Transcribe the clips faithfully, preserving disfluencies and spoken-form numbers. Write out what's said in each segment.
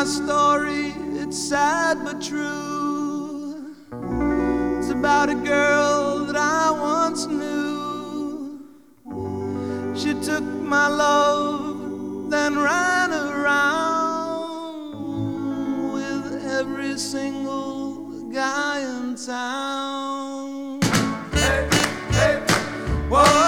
story, it's sad but true. It's about a girl that I once knew. She took my love, then ran around with every single guy in town. Hey, hey, whoa.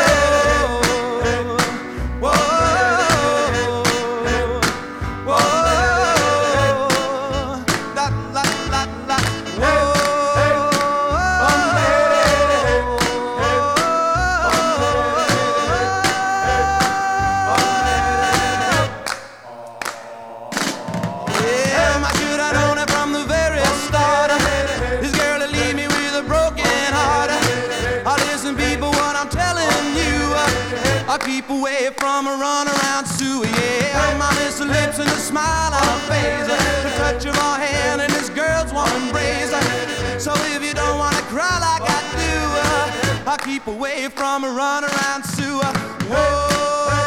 I keep away from a runaround Sue, yeah. My miss her lips and a smile on her face, the touch of her hand and this girl's warm embrace. So if you don't wanna cry like I do, I keep away from a runaround Sue. Whoa.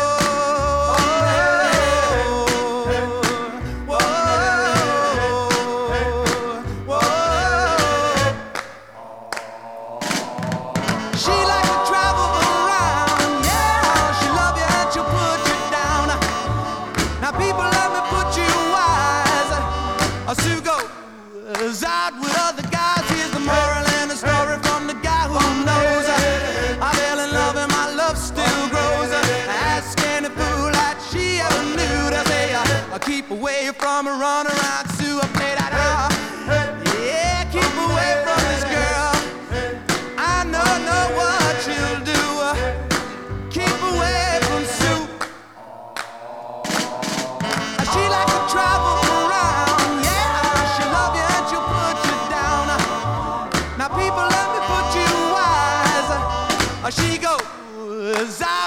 Sue goes out with other guys. Here's the moral and the story from the guy who knows. I fell in love and my love still grows. Ask any fool that she ever knew to say I keep away from a runaround Sue. I play that out. Yeah, keep away from this girl. I know, know what she'll do. Keep away from Sue. She like to travel around. She goes out.